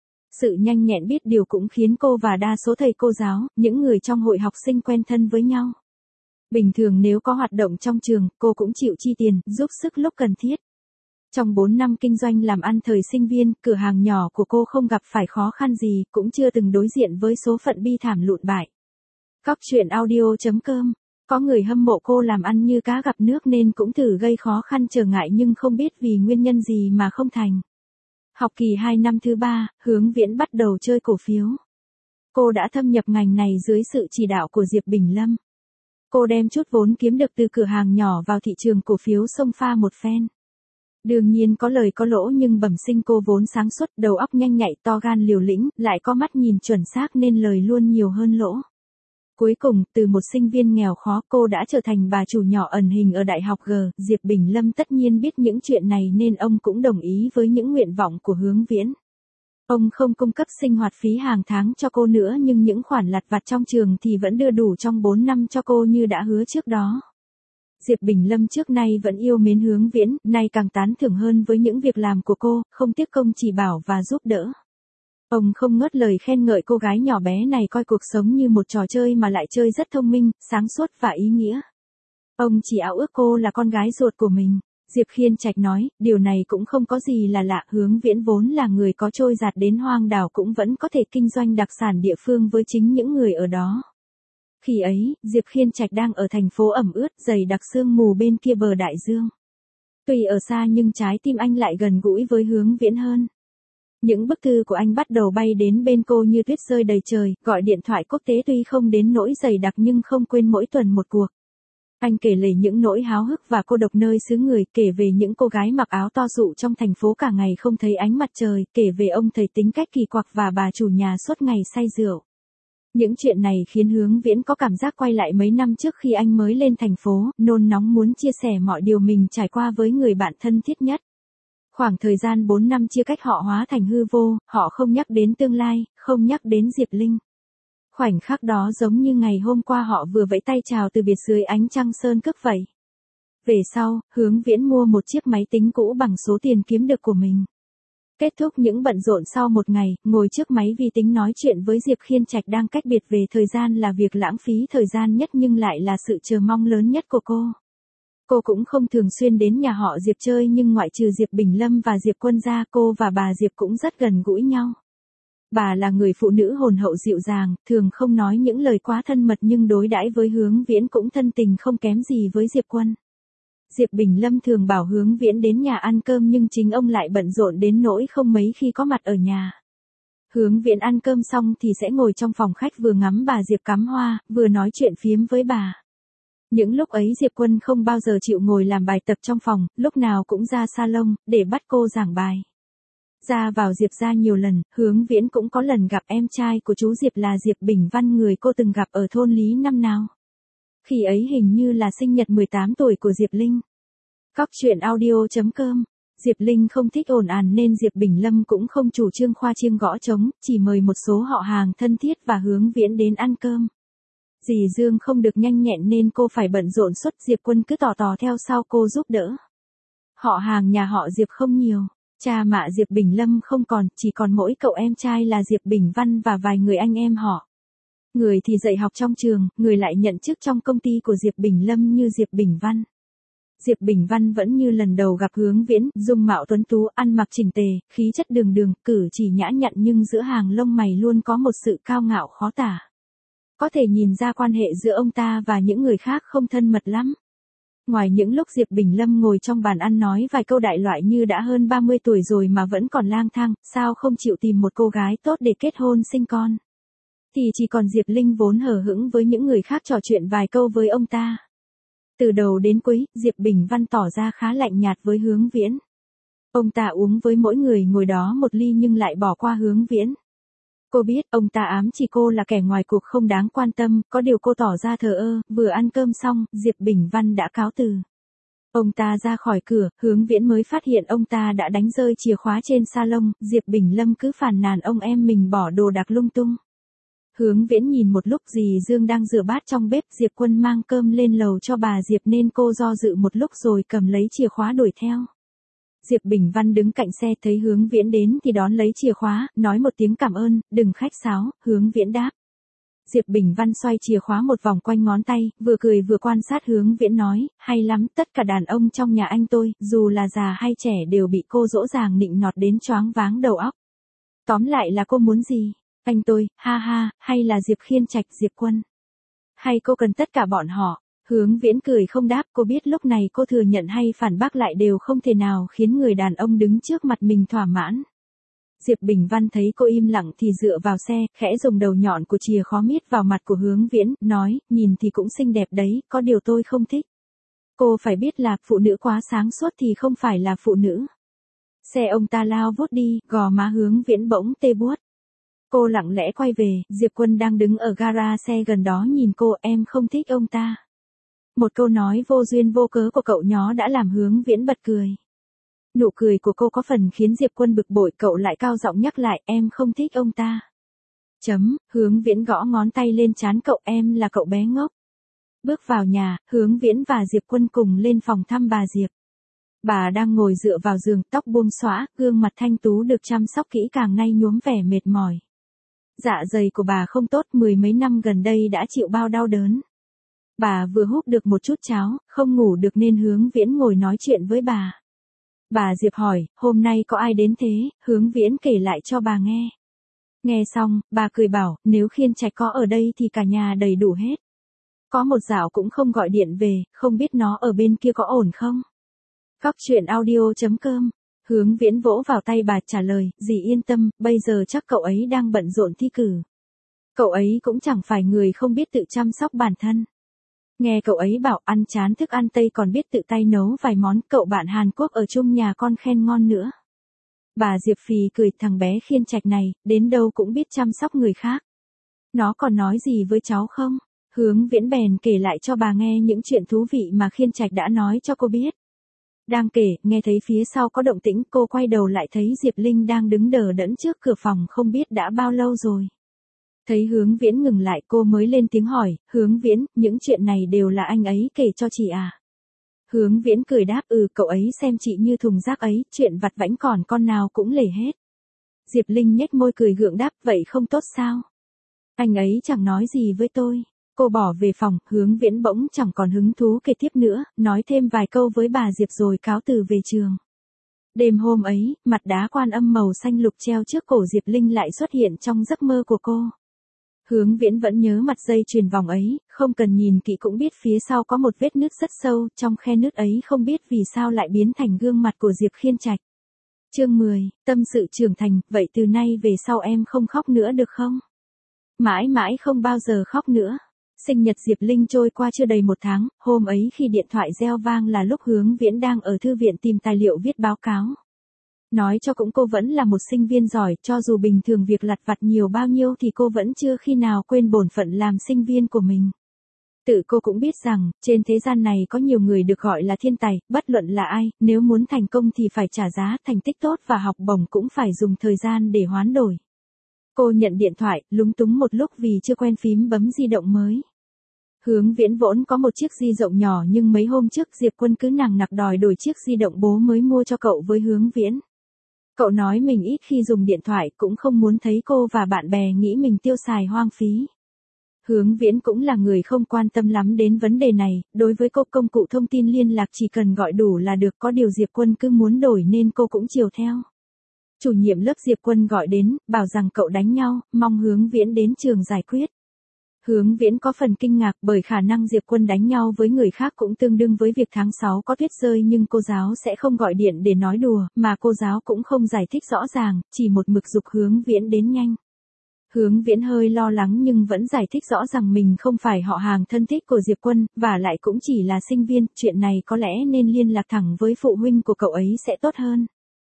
Sự nhanh nhẹn biết điều cũng khiến cô và đa số thầy cô giáo, những người trong hội học sinh quen thân với nhau. Bình thường nếu có hoạt động trong trường, cô cũng chịu chi tiền, giúp sức lúc cần thiết. Trong bốn năm kinh doanh làm ăn thời sinh viên, cửa hàng nhỏ của cô không gặp phải khó khăn gì, cũng chưa từng đối diện với số phận bi thảm lụn bại. Cóc truyện audio chấm com. Có người hâm mộ cô làm ăn như cá gặp nước nên cũng thử gây khó khăn trở ngại nhưng không biết vì nguyên nhân gì mà không thành. Học kỳ hai năm thứ ba, Hướng Viễn bắt đầu chơi cổ phiếu. Cô đã thâm nhập ngành này dưới sự chỉ đạo của Diệp Bình Lâm. Cô đem chút vốn kiếm được từ cửa hàng nhỏ vào thị trường cổ phiếu xông pha một phen. Đương nhiên có lời có lỗ nhưng bẩm sinh cô vốn sáng suốt, đầu óc nhanh nhạy, to gan liều lĩnh, lại có mắt nhìn chuẩn xác nên lời luôn nhiều hơn lỗ. Cuối cùng, từ một sinh viên nghèo khó cô đã trở thành bà chủ nhỏ ẩn hình ở Đại học G. Diệp Bình Lâm tất nhiên biết những chuyện này nên ông cũng đồng ý với những nguyện vọng của Hướng Viễn. Ông không cung cấp sinh hoạt phí hàng tháng cho cô nữa nhưng những khoản lặt vặt trong trường thì vẫn đưa đủ trong bốn năm cho cô như đã hứa trước đó. Diệp Bình Lâm trước nay vẫn yêu mến Hướng Viễn, nay càng tán thưởng hơn với những việc làm của cô, không tiếc công chỉ bảo và giúp đỡ. Ông không ngớt lời khen ngợi cô gái nhỏ bé này coi cuộc sống như một trò chơi mà lại chơi rất thông minh, sáng suốt và ý nghĩa. Ông chỉ ao ước cô là con gái ruột của mình. Diệp Khiên Trạch nói, điều này cũng không có gì là lạ, Hướng Viễn vốn là người có trôi dạt đến hoang đảo cũng vẫn có thể kinh doanh đặc sản địa phương với chính những người ở đó. Khi ấy, Diệp Khiên Trạch đang ở thành phố ẩm ướt, dày đặc sương mù bên kia bờ đại dương. Tuy ở xa nhưng trái tim anh lại gần gũi với Hướng Viễn hơn. Những bức thư của anh bắt đầu bay đến bên cô như tuyết rơi đầy trời, gọi điện thoại quốc tế tuy không đến nỗi dày đặc nhưng không quên mỗi tuần một cuộc. Anh kể lể những nỗi háo hức và cô độc nơi xứ người, kể về những cô gái mặc áo to dụ trong thành phố cả ngày không thấy ánh mặt trời, kể về ông thầy tính cách kỳ quặc và bà chủ nhà suốt ngày say rượu. Những chuyện này khiến Hướng Viễn có cảm giác quay lại mấy năm trước khi anh mới lên thành phố, nôn nóng muốn chia sẻ mọi điều mình trải qua với người bạn thân thiết nhất. Khoảng thời gian bốn năm chia cách họ hóa thành hư vô, họ không nhắc đến tương lai, không nhắc đến Diệp Linh. Khoảnh khắc đó giống như ngày hôm qua họ vừa vẫy tay chào từ biệt dưới ánh trăng sơn cước vậy. Về sau, Hướng Viễn mua một chiếc máy tính cũ bằng số tiền kiếm được của mình. Kết thúc những bận rộn sau một ngày, ngồi trước máy vi tính nói chuyện với Diệp Khiên Trạch đang cách biệt về thời gian là việc lãng phí thời gian nhất nhưng lại là sự chờ mong lớn nhất của cô. Cô cũng không thường xuyên đến nhà họ Diệp chơi nhưng ngoại trừ Diệp Bình Lâm và Diệp Quân ra, cô và bà Diệp cũng rất gần gũi nhau. Bà là người phụ nữ hồn hậu dịu dàng, thường không nói những lời quá thân mật nhưng đối đãi với Hướng Viễn cũng thân tình không kém gì với Diệp Quân. Diệp Bình Lâm thường bảo Hướng Viễn đến nhà ăn cơm nhưng chính ông lại bận rộn đến nỗi không mấy khi có mặt ở nhà. Hướng Viễn ăn cơm xong thì sẽ ngồi trong phòng khách vừa ngắm bà Diệp cắm hoa, vừa nói chuyện phiếm với bà. Những lúc ấy Diệp Quân không bao giờ chịu ngồi làm bài tập trong phòng, lúc nào cũng ra salon, để bắt cô giảng bài. Ra vào Diệp ra nhiều lần, Hướng Viễn cũng có lần gặp em trai của chú Diệp là Diệp Bình Văn người cô từng gặp ở thôn Lý năm nào. Khi ấy hình như là sinh nhật mười tám tuổi của Diệp Linh. Cóc truyện audio chấm com. Diệp Linh không thích ồn ào nên Diệp Bình Lâm cũng không chủ trương khoa chiêng gõ trống, chỉ mời một số họ hàng thân thiết và Hướng Viễn đến ăn cơm. Dì Dương không được nhanh nhẹn nên cô phải bận rộn suốt, Diệp Quân cứ tò tò theo sau cô giúp đỡ. Họ hàng nhà họ Diệp không nhiều, cha mẹ Diệp Bình Lâm không còn, chỉ còn mỗi cậu em trai là Diệp Bình Văn và vài người anh em họ. Người thì dạy học trong trường, người lại nhận chức trong công ty của Diệp Bình Lâm như Diệp Bình Văn. Diệp Bình Văn vẫn như lần đầu gặp Hướng Viễn, dung mạo tuấn tú, ăn mặc chỉnh tề, khí chất đường đường, cử chỉ nhã nhặn nhưng giữa hàng lông mày luôn có một sự cao ngạo khó tả. Có thể nhìn ra quan hệ giữa ông ta và những người khác không thân mật lắm. Ngoài những lúc Diệp Bình Lâm ngồi trong bàn ăn nói vài câu đại loại như đã hơn ba mươi tuổi rồi mà vẫn còn lang thang, sao không chịu tìm một cô gái tốt để kết hôn sinh con. Thì chỉ còn Diệp Linh vốn hờ hững với những người khác trò chuyện vài câu với ông ta. Từ đầu đến cuối, Diệp Bình Văn tỏ ra khá lạnh nhạt với Hướng Viễn. Ông ta uống với mỗi người ngồi đó một ly nhưng lại bỏ qua Hướng Viễn. Cô biết ông ta ám chỉ cô là kẻ ngoài cuộc không đáng quan tâm, có điều cô tỏ ra thờ ơ, vừa ăn cơm xong, Diệp Bình Văn đã cáo từ. Ông ta ra khỏi cửa, Hướng Viễn mới phát hiện ông ta đã đánh rơi chìa khóa trên salon, Diệp Bình Lâm cứ phàn nàn ông em mình bỏ đồ đạc lung tung. Hướng Viễn nhìn một lúc dì Dương đang rửa bát trong bếp, Diệp Quân mang cơm lên lầu cho bà Diệp nên cô do dự một lúc rồi cầm lấy chìa khóa đuổi theo. Diệp Bình Văn đứng cạnh xe thấy Hướng Viễn đến thì đón lấy chìa khóa, nói một tiếng cảm ơn, đừng khách sáo, Hướng Viễn đáp. Diệp Bình Văn xoay chìa khóa một vòng quanh ngón tay, vừa cười vừa quan sát Hướng Viễn nói, hay lắm, tất cả đàn ông trong nhà anh tôi, dù là già hay trẻ đều bị cô dỗ dàng nịnh nọt đến choáng váng đầu óc. Tóm lại là cô muốn gì? Anh tôi, ha ha, hay là Diệp Khiên Trạch, Diệp Quân? Hay cô cần tất cả bọn họ? Hướng Viễn cười không đáp, cô biết lúc này cô thừa nhận hay phản bác lại đều không thể nào khiến người đàn ông đứng trước mặt mình thỏa mãn. Diệp Bình Văn thấy cô im lặng thì dựa vào xe, khẽ dùng đầu nhọn của chìa khóa miết vào mặt của Hướng Viễn, nói, nhìn thì cũng xinh đẹp đấy, có điều tôi không thích. Cô phải biết là, phụ nữ quá sáng suốt thì không phải là phụ nữ. Xe ông ta lao vút đi, gò má Hướng Viễn bỗng tê buốt. Cô lặng lẽ quay về, Diệp Quân đang đứng ở gara xe gần đó nhìn cô, em không thích ông ta. Một câu nói vô duyên vô cớ của cậu nhó đã làm Hướng Viễn bật cười. Nụ cười của cô có phần khiến Diệp Quân bực bội, cậu lại cao giọng nhắc lại, em không thích ông ta. Chấm, Hướng Viễn gõ ngón tay lên trán cậu, em là cậu bé ngốc. Bước vào nhà, Hướng Viễn và Diệp Quân cùng lên phòng thăm bà Diệp. Bà đang ngồi dựa vào giường, tóc buông xõa, gương mặt thanh tú được chăm sóc kỹ càng nay nhuốm vẻ mệt mỏi. Dạ dày của bà không tốt, mười mấy năm gần đây đã chịu bao đau đớn. Bà vừa húp được một chút cháo, không ngủ được nên Hướng Viễn ngồi nói chuyện với bà. Bà Diệp hỏi, hôm nay có ai đến thế? Hướng Viễn kể lại cho bà nghe. Nghe xong, bà cười bảo, nếu Khiên Trạch có ở đây thì cả nhà đầy đủ hết. Có một dạo cũng không gọi điện về, không biết nó ở bên kia có ổn không? Cóc truyện audio chấm com. Hướng Viễn vỗ vào tay bà trả lời, dì yên tâm, bây giờ chắc cậu ấy đang bận rộn thi cử. Cậu ấy cũng chẳng phải người không biết tự chăm sóc bản thân. Nghe cậu ấy bảo ăn chán thức ăn Tây còn biết tự tay nấu vài món, cậu bạn Hàn Quốc ở chung nhà con khen ngon nữa. Bà Diệp phì cười, thằng bé Khiên Trạch này, đến đâu cũng biết chăm sóc người khác. Nó còn nói gì với cháu không? Hướng Viễn bèn kể lại cho bà nghe những chuyện thú vị mà Khiên Trạch đã nói cho cô biết. Đang kể, nghe thấy phía sau có động tĩnh, cô quay đầu lại thấy Diệp Linh đang đứng đờ đẫn trước cửa phòng không biết đã bao lâu rồi. Thấy Hướng Viễn ngừng lại cô mới lên tiếng hỏi, Hướng Viễn, những chuyện này đều là anh ấy kể cho chị à? Hướng Viễn cười đáp, ừ, cậu ấy xem chị như thùng rác ấy, chuyện vặt vãnh còn con nào cũng lể hết. Diệp Linh nhếch môi cười gượng đáp, vậy không tốt sao? Anh ấy chẳng nói gì với tôi. Cô bỏ về phòng, Hướng Viễn bỗng chẳng còn hứng thú kể tiếp nữa, nói thêm vài câu với bà Diệp rồi cáo từ về trường. Đêm hôm ấy, mặt đá Quan Âm màu xanh lục treo trước cổ Diệp Linh lại xuất hiện trong giấc mơ của cô. Hướng Viễn vẫn nhớ mặt dây chuyền vòng ấy, không cần nhìn kỹ cũng biết phía sau có một vết nứt rất sâu, trong khe nứt ấy không biết vì sao lại biến thành gương mặt của Diệp Khiên Trạch. Chương mười, tâm sự trưởng thành, vậy từ nay về sau em không khóc nữa được không? Mãi mãi không bao giờ khóc nữa. Sinh nhật Diệp Linh trôi qua chưa đầy một tháng, hôm ấy khi điện thoại reo vang là lúc Hướng Viễn đang ở thư viện tìm tài liệu viết báo cáo. Nói cho cũng cô vẫn là một sinh viên giỏi, cho dù bình thường việc lặt vặt nhiều bao nhiêu thì cô vẫn chưa khi nào quên bổn phận làm sinh viên của mình. Tự cô cũng biết rằng, trên thế gian này có nhiều người được gọi là thiên tài, bất luận là ai, nếu muốn thành công thì phải trả giá, thành tích tốt và học bổng cũng phải dùng thời gian để hoán đổi. Cô nhận điện thoại, lúng túng một lúc vì chưa quen phím bấm di động mới. Hướng Viễn vốn có một chiếc di động nhỏ nhưng mấy hôm trước Diệp Quân cứ nằng nặc đòi đổi chiếc di động bố mới mua cho cậu với Hướng Viễn. Cậu nói mình ít khi dùng điện thoại, cũng không muốn thấy cô và bạn bè nghĩ mình tiêu xài hoang phí. Hướng Viễn cũng là người không quan tâm lắm đến vấn đề này, đối với cô công cụ thông tin liên lạc chỉ cần gọi đủ là được, có điều Diệp Quân cứ muốn đổi nên cô cũng chiều theo. Chủ nhiệm lớp Diệp Quân gọi đến, bảo rằng cậu đánh nhau, mong Hướng Viễn đến trường giải quyết. Hướng Viễn có phần kinh ngạc bởi khả năng Diệp Quân đánh nhau với người khác cũng tương đương với việc tháng sáu có tuyết rơi, nhưng cô giáo sẽ không gọi điện để nói đùa, mà cô giáo cũng không giải thích rõ ràng, chỉ một mực giục Hướng Viễn đến nhanh. Hướng Viễn hơi lo lắng nhưng vẫn giải thích rõ rằng mình không phải họ hàng thân thích của Diệp Quân, và lại cũng chỉ là sinh viên, chuyện này có lẽ nên liên lạc thẳng với phụ huynh của cậu ấy sẽ tốt hơn.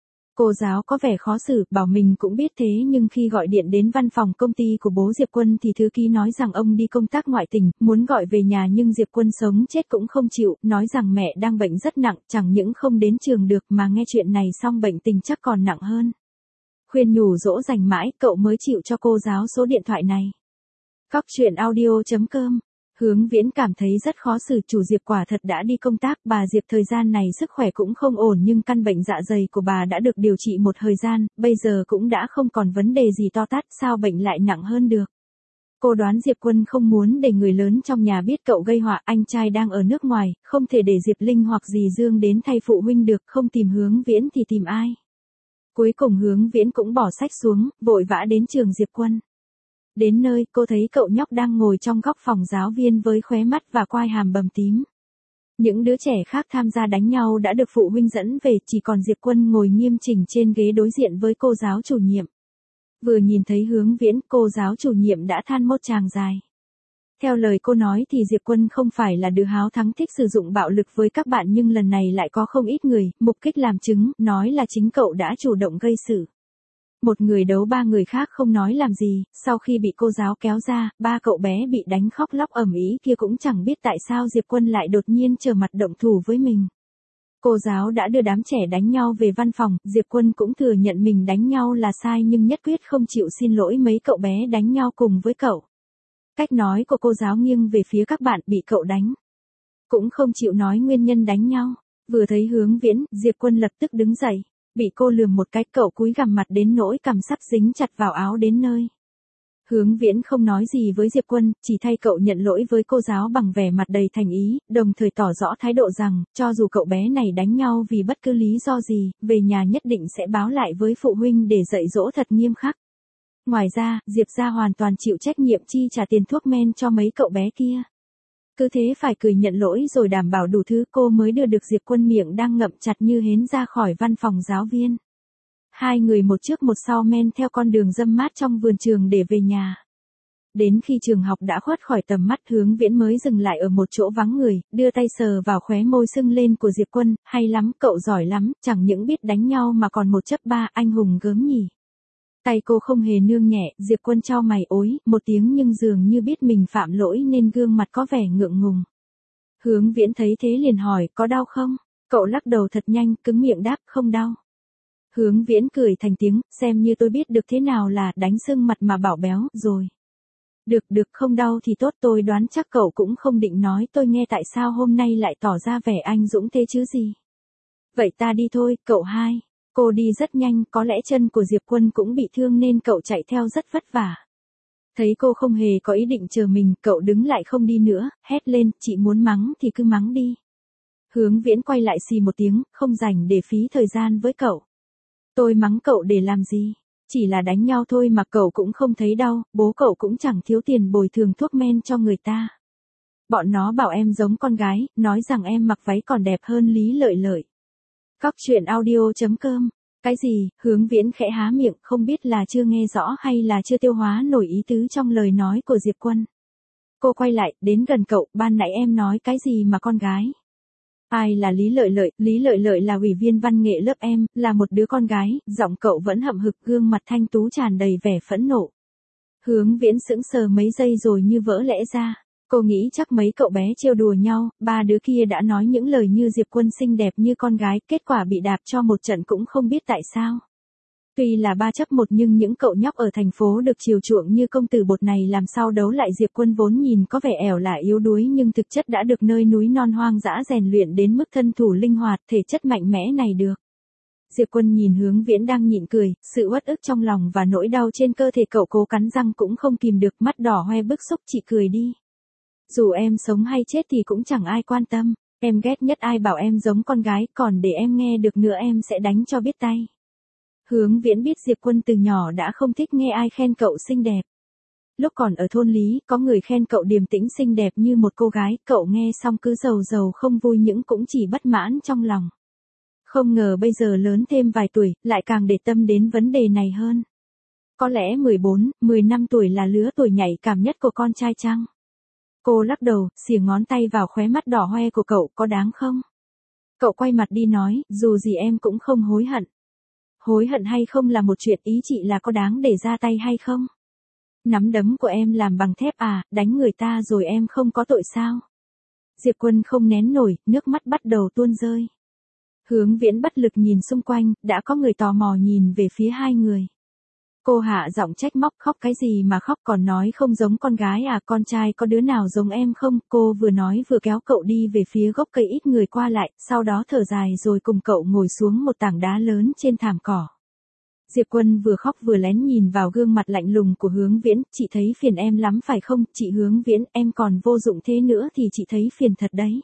Cô giáo có vẻ khó xử, bảo mình cũng biết thế, nhưng khi gọi điện đến văn phòng công ty của bố Diệp Quân thì thư ký nói rằng ông đi công tác ngoại tỉnh, muốn gọi về nhà nhưng Diệp Quân sống chết cũng không chịu, nói rằng mẹ đang bệnh rất nặng, chẳng những không đến trường được mà nghe chuyện này xong bệnh tình chắc còn nặng hơn. Khuyên nhủ dỗ dành mãi, cậu mới chịu cho cô giáo số điện thoại này. Cóc truyện audio chấm com. Hướng Viễn cảm thấy rất khó xử, chủ Diệp quả thật đã đi công tác, bà Diệp thời gian này sức khỏe cũng không ổn nhưng căn bệnh dạ dày của bà đã được điều trị một thời gian, bây giờ cũng đã không còn vấn đề gì to tát, sao bệnh lại nặng hơn được. Cô đoán Diệp Quân không muốn để người lớn trong nhà biết cậu gây họa, anh trai đang ở nước ngoài, không thể để Diệp Linh hoặc dì Dương đến thay phụ huynh được, không tìm Hướng Viễn thì tìm ai. Cuối cùng Hướng Viễn cũng bỏ sách xuống, vội vã đến trường Diệp Quân. Đến nơi, cô thấy cậu nhóc đang ngồi trong góc phòng giáo viên với khóe mắt và quai hàm bầm tím. Những đứa trẻ khác tham gia đánh nhau đã được phụ huynh dẫn về, chỉ còn Diệp Quân ngồi nghiêm chỉnh trên ghế đối diện với cô giáo chủ nhiệm. Vừa nhìn thấy Hướng Viễn, cô giáo chủ nhiệm đã than một tràng dài. Theo lời cô nói thì Diệp Quân không phải là đứa háo thắng thích sử dụng bạo lực với các bạn, nhưng lần này lại có không ít người, mục kích làm chứng, nói là chính cậu đã chủ động gây sự. Một người đấu ba người khác không nói làm gì, sau khi bị cô giáo kéo ra, ba cậu bé bị đánh khóc lóc ầm ĩ kia cũng chẳng biết tại sao Diệp Quân lại đột nhiên trở mặt động thủ với mình. Cô giáo đã đưa đám trẻ đánh nhau về văn phòng, Diệp Quân cũng thừa nhận mình đánh nhau là sai nhưng nhất quyết không chịu xin lỗi mấy cậu bé đánh nhau cùng với cậu. Cách nói của cô giáo nghiêng về phía các bạn bị cậu đánh. Cũng không chịu nói nguyên nhân đánh nhau. Vừa thấy Hướng Viễn, Diệp Quân lập tức đứng dậy. Bị cô lườm một cái, cậu cúi gằm mặt đến nỗi cằm sắp dính chặt vào áo đến nơi. Hướng Viễn không nói gì với Diệp Quân, chỉ thay cậu nhận lỗi với cô giáo bằng vẻ mặt đầy thành ý, đồng thời tỏ rõ thái độ rằng, cho dù cậu bé này đánh nhau vì bất cứ lý do gì, về nhà nhất định sẽ báo lại với phụ huynh để dạy dỗ thật nghiêm khắc. Ngoài ra, Diệp gia hoàn toàn chịu trách nhiệm chi trả tiền thuốc men cho mấy cậu bé kia. Cứ thế phải cười nhận lỗi rồi đảm bảo đủ thứ, cô mới đưa được Diệp Quân miệng đang ngậm chặt như hến ra khỏi văn phòng giáo viên. Hai người một trước một sau men theo con đường râm mát trong vườn trường để về nhà. Đến khi trường học đã khuất khỏi tầm mắt, Hướng Viễn mới dừng lại ở một chỗ vắng người, đưa tay sờ vào khóe môi sưng lên của Diệp Quân, hay lắm, cậu giỏi lắm, chẳng những biết đánh nhau mà còn một chấp ba, anh hùng gớm nhỉ. Tay cô không hề nương nhẹ, Diệp Quân chau mày ối, một tiếng nhưng dường như biết mình phạm lỗi nên gương mặt có vẻ ngượng ngùng. Hướng Viễn thấy thế liền hỏi, có đau không? Cậu lắc đầu thật nhanh, cứng miệng đáp, không đau. Hướng Viễn cười thành tiếng, xem như tôi biết được thế nào là đánh sưng mặt mà bảo béo, rồi. Được được, không đau thì tốt, tôi đoán chắc cậu cũng không định nói tôi nghe tại sao hôm nay lại tỏ ra vẻ anh dũng thế chứ gì. Vậy ta đi thôi, cậu hai. Cô đi rất nhanh, có lẽ chân của Diệp Quân cũng bị thương nên cậu chạy theo rất vất vả. Thấy cô không hề có ý định chờ mình, cậu đứng lại không đi nữa, hét lên, chị muốn mắng thì cứ mắng đi. Hướng Viễn quay lại xì một tiếng, không rảnh để phí thời gian với cậu. Tôi mắng cậu để làm gì? Chỉ là đánh nhau thôi mà cậu cũng không thấy đau, bố cậu cũng chẳng thiếu tiền bồi thường thuốc men cho người ta. Bọn nó bảo em giống con gái, nói rằng em mặc váy còn đẹp hơn Lý Lợi Lợi. Cóc truyện audio chấm com. Cái gì? Hướng Viễn khẽ há miệng, không biết là chưa nghe rõ hay là chưa tiêu hóa nổi ý tứ trong lời nói của Diệp Quân. Cô quay lại, đến gần cậu, ban nãy em nói cái gì mà con gái? Ai là Lý Lợi Lợi? Lý Lợi Lợi là ủy viên văn nghệ lớp em, là một đứa con gái. Giọng cậu vẫn hậm hực, gương mặt thanh tú tràn đầy vẻ phẫn nộ. Hướng Viễn sững sờ mấy giây rồi như vỡ lẽ ra. Cô nghĩ chắc mấy cậu bé trêu đùa nhau, ba đứa kia đã nói những lời như Diệp Quân xinh đẹp như con gái, kết quả bị đạp cho một trận cũng không biết tại sao. Tuy là ba chấp một nhưng những cậu nhóc ở thành phố được chiều chuộng như công tử bột này làm sao đấu lại Diệp Quân vốn nhìn có vẻ ẻo lả yếu đuối nhưng thực chất đã được nơi núi non hoang dã rèn luyện đến mức thân thủ linh hoạt, thể chất mạnh mẽ này được. Diệp Quân nhìn Hướng Viễn đang nhịn cười, sự uất ức trong lòng và nỗi đau trên cơ thể cậu cố cắn răng cũng không kìm được, mắt đỏ hoe bức xúc. Chị cười đi. Dù em sống hay chết thì cũng chẳng ai quan tâm, em ghét nhất ai bảo em giống con gái, còn để em nghe được nữa em sẽ đánh cho biết tay. Hướng Viễn biết Diệp Quân từ nhỏ đã không thích nghe ai khen cậu xinh đẹp. Lúc còn ở thôn Lý, có người khen cậu điềm tĩnh xinh đẹp như một cô gái, cậu nghe xong cứ rầu rầu không vui những cũng chỉ bất mãn trong lòng. Không ngờ bây giờ lớn thêm vài tuổi, lại càng để tâm đến vấn đề này hơn. Có lẽ mười bốn, mười lăm tuổi là lứa tuổi nhạy cảm nhất của con trai chăng? Cô lắc đầu, xìa ngón tay vào khóe mắt đỏ hoe của cậu, có đáng không? Cậu quay mặt đi nói, dù gì em cũng không hối hận. Hối hận hay không là một chuyện, ý chị là có đáng để ra tay hay không? Nắm đấm của em làm bằng thép à, đánh người ta rồi em không có tội sao? Diệp Quân không nén nổi, nước mắt bắt đầu tuôn rơi. Hướng Viễn bất lực nhìn xung quanh, đã có người tò mò nhìn về phía hai người. Cô hạ giọng trách móc, khóc cái gì mà khóc, còn nói không giống con gái à, con trai có đứa nào giống em không? Cô vừa nói vừa kéo cậu đi về phía gốc cây ít người qua lại, sau đó thở dài rồi cùng cậu ngồi xuống một tảng đá lớn trên thảm cỏ. Diệp Quân vừa khóc vừa lén nhìn vào gương mặt lạnh lùng của Hướng Viễn, chị thấy phiền em lắm phải không? Chị Hướng Viễn, em còn vô dụng thế nữa thì chị thấy phiền thật đấy.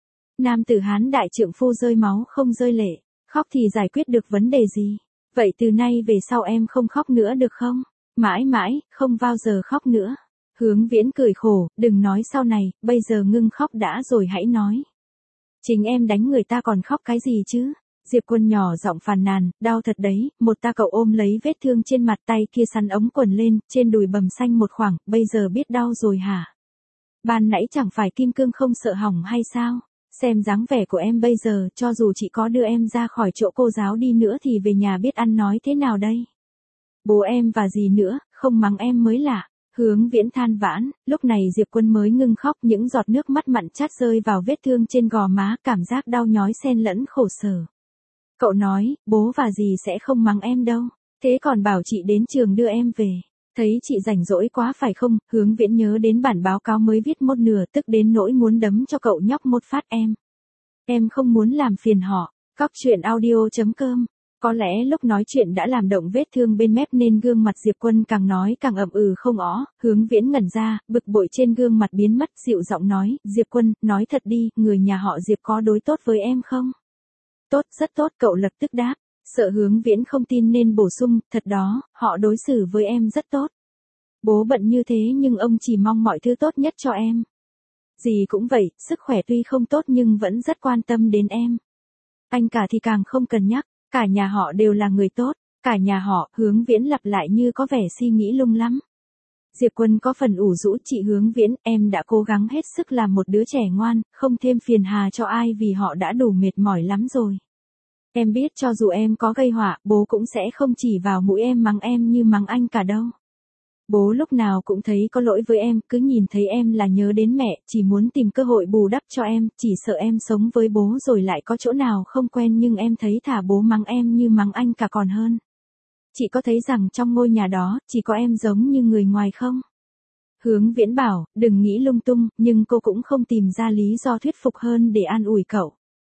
Nam tử Hán đại trượng phu rơi máu không rơi lệ, khóc thì giải quyết được vấn đề gì? Vậy từ nay về sau em không khóc nữa được không? Mãi mãi, không bao giờ khóc nữa. Hướng Viễn cười khổ, đừng nói sau này, bây giờ ngưng khóc đã rồi hãy nói. Chính em đánh người ta còn khóc cái gì chứ? Diệp Quân nhỏ giọng phàn nàn, đau thật đấy, một ta cậu ôm lấy vết thương trên mặt, tay kia sắn ống quần lên, trên đùi bầm xanh một khoảng, bây giờ biết đau rồi hả? Ban nãy chẳng phải kim cương không sợ hỏng hay sao? Xem dáng vẻ của em bây giờ, cho dù chị có đưa em ra khỏi chỗ cô giáo đi nữa thì về nhà biết ăn nói thế nào đây? Bố em và gì nữa, không mắng em mới lạ. Hướng Viễn than vãn, lúc này Diệp Quân mới ngưng khóc, những giọt nước mắt mặn chát rơi vào vết thương trên gò má, cảm giác đau nhói xen lẫn khổ sở. Cậu nói, bố và dì sẽ không mắng em đâu, thế còn bảo chị đến trường đưa em về. Thấy chị rảnh rỗi quá phải không? Hướng Viễn nhớ đến bản báo cáo mới viết một nửa, tức đến nỗi muốn đấm cho cậu nhóc một phát. Em. Em không muốn làm phiền họ. Cóc truyện audio chấm com. Có lẽ lúc nói chuyện đã làm động vết thương bên mép nên gương mặt Diệp Quân càng nói càng ậm ừ không ó. Hướng Viễn ngẩn ra, bực bội trên gương mặt biến mất, dịu giọng nói, Diệp Quân, nói thật đi, người nhà họ Diệp có đối tốt với em không? Tốt, rất tốt, cậu lập tức đáp. Sợ Hướng Viễn không tin nên bổ sung, thật đó, họ đối xử với em rất tốt. Bố bận như thế nhưng ông chỉ mong mọi thứ tốt nhất cho em. Dì cũng vậy, sức khỏe tuy không tốt nhưng vẫn rất quan tâm đến em. Anh cả thì càng không cần nhắc, cả nhà họ đều là người tốt, cả nhà họ. Hướng Viễn lặp lại như có vẻ suy nghĩ lung lắm. Diệp Quân có phần ủ rũ, chị Hướng Viễn, em đã cố gắng hết sức làm một đứa trẻ ngoan, không thêm phiền hà cho ai vì họ đã đủ mệt mỏi lắm rồi. Em biết cho dù em có gây họa, bố cũng sẽ không chỉ vào mũi em mắng em như mắng anh cả đâu. Bố lúc nào cũng thấy có lỗi với em, cứ nhìn thấy em là nhớ đến mẹ, chỉ muốn tìm cơ hội bù đắp cho em, chỉ sợ em sống với bố rồi lại có chỗ nào không quen nhưng em thấy thả bố mắng em như mắng anh cả còn hơn. Chị có thấy rằng trong ngôi nhà đó, chỉ có em giống như người ngoài không? Hướng Viễn bảo, đừng nghĩ lung tung, nhưng cô cũng không tìm ra lý do thuyết phục hơn để an ủi cậu.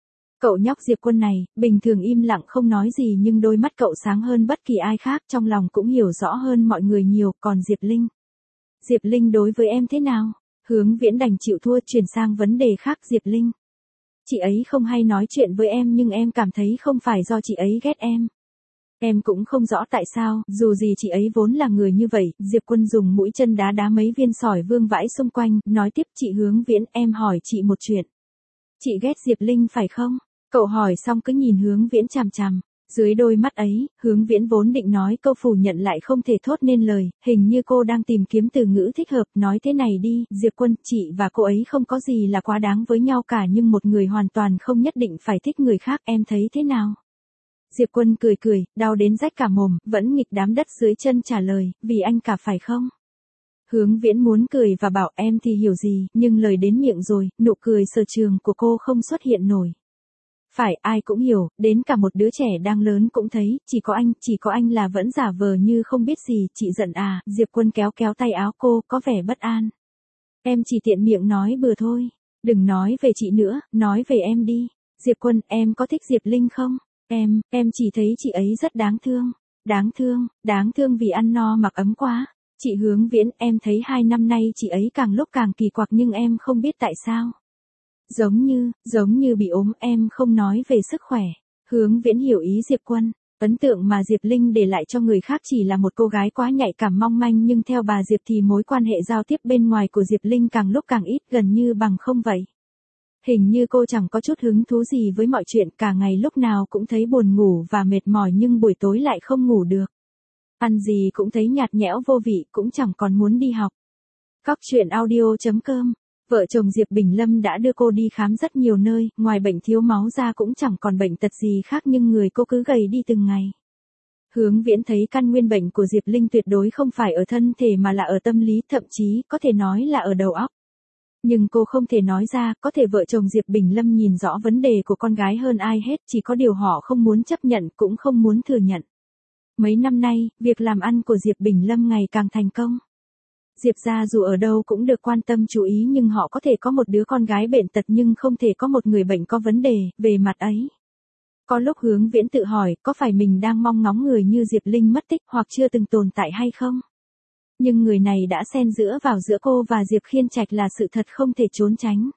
Cậu nhóc Diệp Quân này, bình thường im lặng không nói gì nhưng đôi mắt cậu sáng hơn bất kỳ ai khác, trong lòng cũng hiểu rõ hơn mọi người nhiều, còn Diệp Linh. Diệp Linh đối với em thế nào? Hướng Viễn đành chịu thua, chuyển sang vấn đề khác. Diệp Linh. Chị ấy không hay nói chuyện với em nhưng em cảm thấy không phải do chị ấy ghét em. Em cũng không rõ tại sao, dù gì chị ấy vốn là người như vậy. Diệp Quân dùng mũi chân đá đá mấy viên sỏi vương vãi xung quanh, nói tiếp. Chị Hướng Viễn, em hỏi chị một chuyện. Chị ghét Diệp Linh phải không? Cậu hỏi xong cứ nhìn Hướng Viễn chằm chằm. Dưới đôi mắt ấy, Hướng Viễn vốn định nói câu phủ nhận lại không thể thốt nên lời, hình như cô đang tìm kiếm từ ngữ thích hợp. Nói thế này đi, Diệp Quân, chị và cô ấy không có gì là quá đáng với nhau cả, nhưng một người hoàn toàn không nhất định phải thích người khác, em thấy thế nào? Diệp Quân cười cười, đau đến rách cả mồm, vẫn nghịch đám đất dưới chân trả lời, vì anh cả phải không? Hướng Viễn muốn cười và bảo em thì hiểu gì, nhưng lời đến miệng rồi, nụ cười sở trường của cô không xuất hiện nổi. Phải, ai cũng hiểu, đến cả một đứa trẻ đang lớn cũng thấy, chỉ có anh, chỉ có anh là vẫn giả vờ như không biết gì. Chị giận à? Diệp Quân kéo kéo tay áo cô, có vẻ bất an. Em chỉ tiện miệng nói bừa thôi. Đừng nói về chị nữa, nói về em đi. Diệp Quân, em có thích Diệp Linh không? Em, em chỉ thấy chị ấy rất đáng thương. Đáng thương, đáng thương vì ăn no mặc ấm quá. Chị Hướng Viễn, em thấy hai năm nay chị ấy càng lúc càng kỳ quặc nhưng em không biết tại sao. Giống như, giống như bị ốm, em không nói về sức khỏe. Hướng Viễn hiểu ý Diệp Quân. Ấn tượng mà Diệp Linh để lại cho người khác chỉ là một cô gái quá nhạy cảm mong manh, nhưng theo bà Diệp thì mối quan hệ giao tiếp bên ngoài của Diệp Linh càng lúc càng ít, gần như bằng không vậy. Hình như cô chẳng có chút hứng thú gì với mọi chuyện, cả ngày lúc nào cũng thấy buồn ngủ và mệt mỏi nhưng buổi tối lại không ngủ được. Ăn gì cũng thấy nhạt nhẽo vô vị, cũng chẳng còn muốn đi học. Cóc truyện audio chấm com. Vợ chồng Diệp Bình Lâm đã đưa cô đi khám rất nhiều nơi, ngoài bệnh thiếu máu ra cũng chẳng còn bệnh tật gì khác nhưng người cô cứ gầy đi từng ngày. Hướng Viễn thấy căn nguyên bệnh của Diệp Linh tuyệt đối không phải ở thân thể mà là ở tâm lý, thậm chí có thể nói là ở đầu óc. Nhưng cô không thể nói ra, có thể vợ chồng Diệp Bình Lâm nhìn rõ vấn đề của con gái hơn ai hết, chỉ có điều họ không muốn chấp nhận cũng không muốn thừa nhận. Mấy năm nay, việc làm ăn của Diệp Bình Lâm ngày càng thành công. Diệp gia dù ở đâu cũng được quan tâm chú ý nhưng họ có thể có một đứa con gái bệnh tật nhưng không thể có một người bệnh có vấn đề, về mặt ấy. Có lúc Hướng Viễn tự hỏi, có phải mình đang mong ngóng người như Diệp Linh mất tích hoặc chưa từng tồn tại hay không? Nhưng người này đã xen giữa vào giữa cô và Diệp Khiên Trạch là sự thật không thể trốn tránh.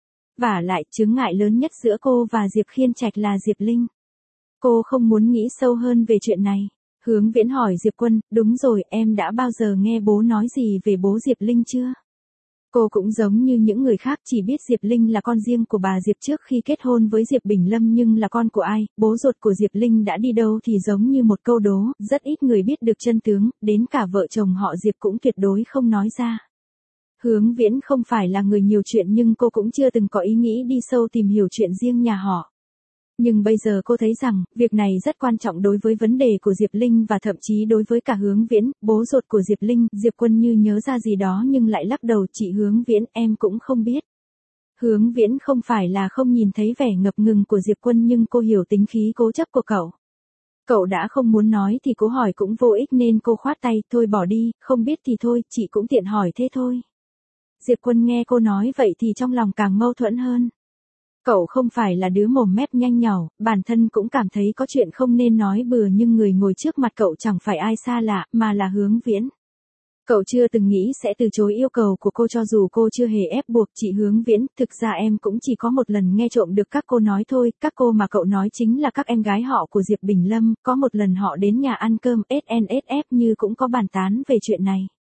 Vả lại, chướng ngại lớn nhất giữa cô và Diệp Khiên Trạch là Diệp Linh. Cô không muốn nghĩ sâu hơn về chuyện này. Hướng Viễn hỏi Diệp Quân, đúng rồi, em đã bao giờ nghe bố nói gì về bố Diệp Linh chưa? Cô cũng giống như những người khác chỉ biết Diệp Linh là con riêng của bà Diệp trước khi kết hôn với Diệp Bình Lâm, nhưng là con của ai, bố ruột của Diệp Linh đã đi đâu thì giống như một câu đố, rất ít người biết được chân tướng, đến cả vợ chồng họ Diệp cũng tuyệt đối không nói ra. Hướng Viễn không phải là người nhiều chuyện nhưng cô cũng chưa từng có ý nghĩ đi sâu tìm hiểu chuyện riêng nhà họ. Nhưng bây giờ cô thấy rằng, việc này rất quan trọng đối với vấn đề của Diệp Linh và thậm chí đối với cả Hướng Viễn, bố ruột của Diệp Linh. Diệp Quân như nhớ ra gì đó nhưng lại lắc đầu. Chị Hướng Viễn, em cũng không biết. Hướng Viễn không phải là không nhìn thấy vẻ ngập ngừng của Diệp Quân nhưng cô hiểu tính khí cố chấp của cậu. Cậu đã không muốn nói thì cố hỏi cũng vô ích nên cô khoát tay, thôi bỏ đi, không biết thì thôi, chị cũng tiện hỏi thế thôi. Diệp Quân nghe cô nói vậy thì trong lòng càng mâu thuẫn hơn. Cậu không phải là đứa mồm mép nhanh nhảu, bản thân cũng cảm thấy có chuyện không nên nói bừa nhưng người ngồi trước mặt cậu chẳng phải ai xa lạ, mà là Hướng Viễn. Cậu chưa từng nghĩ sẽ từ chối yêu cầu của cô cho dù cô chưa hề ép buộc. Chị Hướng Viễn, thực ra em cũng chỉ có một lần nghe trộm được các cô nói thôi, các cô mà cậu nói chính là các em gái họ của Diệp Bình Lâm, có một lần họ đến nhà ăn cơm, ét en ét ép như cũng có bàn tán về chuyện này.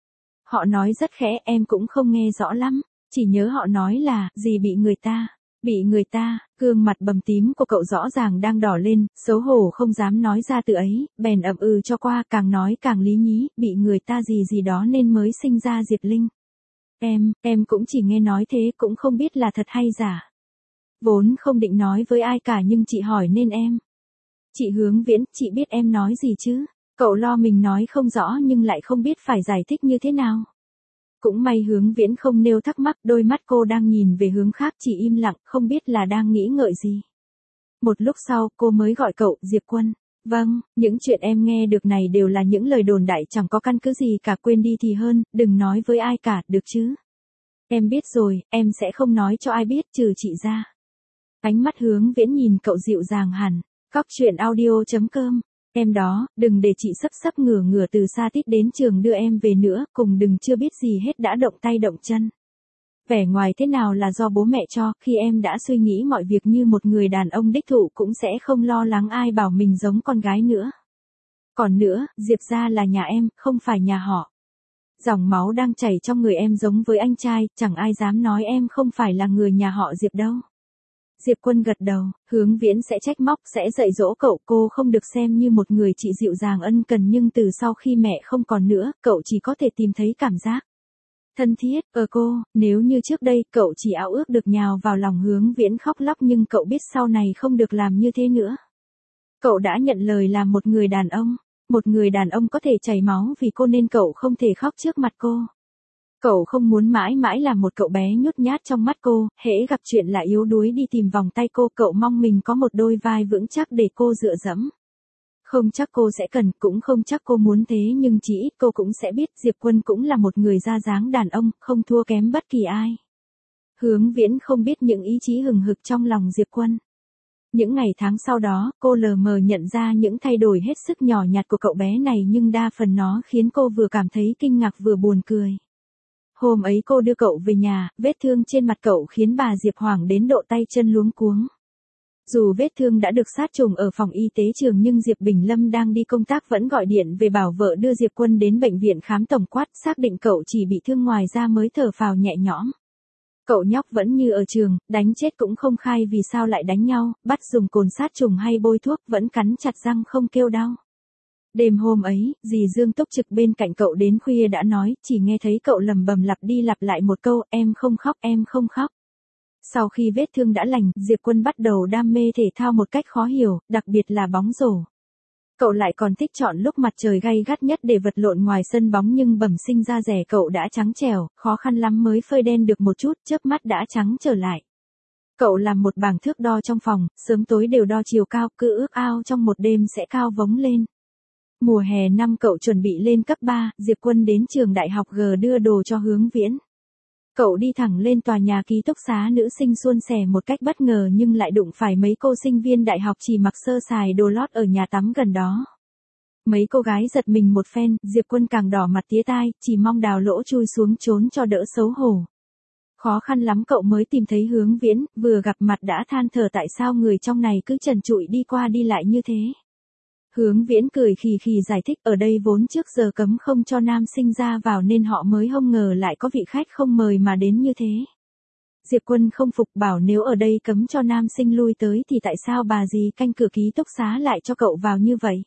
Họ nói rất khẽ, em cũng không nghe rõ lắm, chỉ nhớ họ nói là, gì bị người ta. Bị người ta, gương mặt bầm tím của cậu rõ ràng đang đỏ lên, xấu hổ không dám nói ra từ ấy, bèn ậm ừ cho qua, càng nói càng lý nhí, bị người ta gì gì đó nên mới sinh ra Diệp Linh. Em, em cũng chỉ nghe nói thế, cũng không biết là thật hay giả. Vốn không định nói với ai cả nhưng chị hỏi nên em. Chị Hướng Viễn, chị biết em nói gì chứ? Cậu lo mình nói không rõ nhưng lại không biết phải giải thích như thế nào. Cũng may Hướng Viễn không nêu thắc mắc, đôi mắt cô đang nhìn về hướng khác, chỉ im lặng, không biết là đang nghĩ ngợi gì. Một lúc sau, cô mới gọi cậu, Diệp Quân. Vâng, những chuyện em nghe được này đều là những lời đồn đại chẳng có căn cứ gì cả, quên đi thì hơn, đừng nói với ai cả, được chứ? Em biết rồi, em sẽ không nói cho ai biết trừ chị ra. Ánh mắt Hướng Viễn nhìn cậu dịu dàng hẳn. Cóc truyện audio chấm com. Em đó, đừng để chị sấp sấp ngửa ngửa từ xa tít đến trường đưa em về nữa, cùng đừng chưa biết gì hết đã động tay động chân. Vẻ ngoài thế nào là do bố mẹ cho, khi em đã suy nghĩ mọi việc như một người đàn ông đích thụ cũng sẽ không lo lắng ai bảo mình giống con gái nữa. Còn nữa, Diệp gia là nhà em, không phải nhà họ. Dòng máu đang chảy trong người em giống với anh trai, chẳng ai dám nói em không phải là người nhà họ Diệp đâu. Diệp Quân gật đầu, Hướng Viễn sẽ trách móc, sẽ dạy dỗ cậu, cô không được xem như một người chị dịu dàng ân cần, nhưng từ sau khi mẹ không còn nữa, cậu chỉ có thể tìm thấy cảm giác thân thiết ở cô. Nếu như trước đây cậu chỉ ao ước được nhào vào lòng Hướng Viễn khóc lóc, nhưng cậu biết sau này không được làm như thế nữa. Cậu đã nhận lời làm một người đàn ông. Một người đàn ông có thể chảy máu vì cô nên cậu không thể khóc trước mặt cô. Cậu không muốn mãi mãi là một cậu bé nhút nhát trong mắt cô, hễ gặp chuyện là yếu đuối đi tìm vòng tay cô. Cậu mong mình có một đôi vai vững chắc để cô dựa dẫm. Không chắc cô sẽ cần, cũng không chắc cô muốn thế, nhưng chỉ ít cô cũng sẽ biết Diệp Quân cũng là một người ra dáng đàn ông, không thua kém bất kỳ ai. Hướng Viễn không biết những ý chí hừng hực trong lòng Diệp Quân. Những ngày tháng sau đó, cô lờ mờ nhận ra những thay đổi hết sức nhỏ nhặt của cậu bé này, nhưng đa phần nó khiến cô vừa cảm thấy kinh ngạc vừa buồn cười. Hôm ấy cô đưa cậu về nhà, vết thương trên mặt cậu khiến bà Diệp hoảng đến độ tay chân luống cuống. Dù vết thương đã được sát trùng ở phòng y tế trường, nhưng Diệp Bình Lâm đang đi công tác vẫn gọi điện về bảo vợ đưa Diệp Quân đến bệnh viện khám tổng quát, xác định cậu chỉ bị thương ngoài da mới thở phào nhẹ nhõm. Cậu nhóc vẫn như ở trường, đánh chết cũng không khai vì sao lại đánh nhau, bắt dùng cồn sát trùng hay bôi thuốc, vẫn cắn chặt răng không kêu đau. Đêm hôm ấy, dì Dương túc trực bên cạnh cậu đến khuya đã nói, chỉ nghe thấy cậu lầm bầm lặp đi lặp lại một câu, em không khóc, em không khóc. Sau khi vết thương đã lành, Diệp Quân bắt đầu đam mê thể thao một cách khó hiểu, đặc biệt là bóng rổ. Cậu lại còn thích chọn lúc mặt trời gay gắt nhất để vật lộn ngoài sân bóng, nhưng bẩm sinh da rẻ cậu đã trắng trẻo, khó khăn lắm mới phơi đen được một chút, chớp mắt đã trắng trở lại. Cậu làm một bảng thước đo trong phòng, sớm tối đều đo chiều cao, cứ ước ao trong một đêm sẽ cao vống lên. Mùa hè năm cậu chuẩn bị lên cấp ba, Diệp Quân đến trường đại học G đưa đồ cho Hướng Viễn. Cậu đi thẳng lên tòa nhà ký túc xá nữ sinh suôn sẻ một cách bất ngờ, nhưng lại đụng phải mấy cô sinh viên đại học chỉ mặc sơ sài đồ lót ở nhà tắm gần đó. Mấy cô gái giật mình một phen, Diệp Quân càng đỏ mặt tía tai, chỉ mong đào lỗ chui xuống trốn cho đỡ xấu hổ. Khó khăn lắm cậu mới tìm thấy Hướng Viễn, vừa gặp mặt đã than thở tại sao người trong này cứ trần trụi đi qua đi lại như thế. Hướng Viễn cười khì khì giải thích, ở đây vốn trước giờ cấm không cho nam sinh ra vào nên họ mới không ngờ lại có vị khách không mời mà đến như thế. Diệp Quân không phục, bảo nếu ở đây cấm cho nam sinh lui tới thì tại sao bà dì canh cửa ký túc xá lại cho cậu vào như vậy?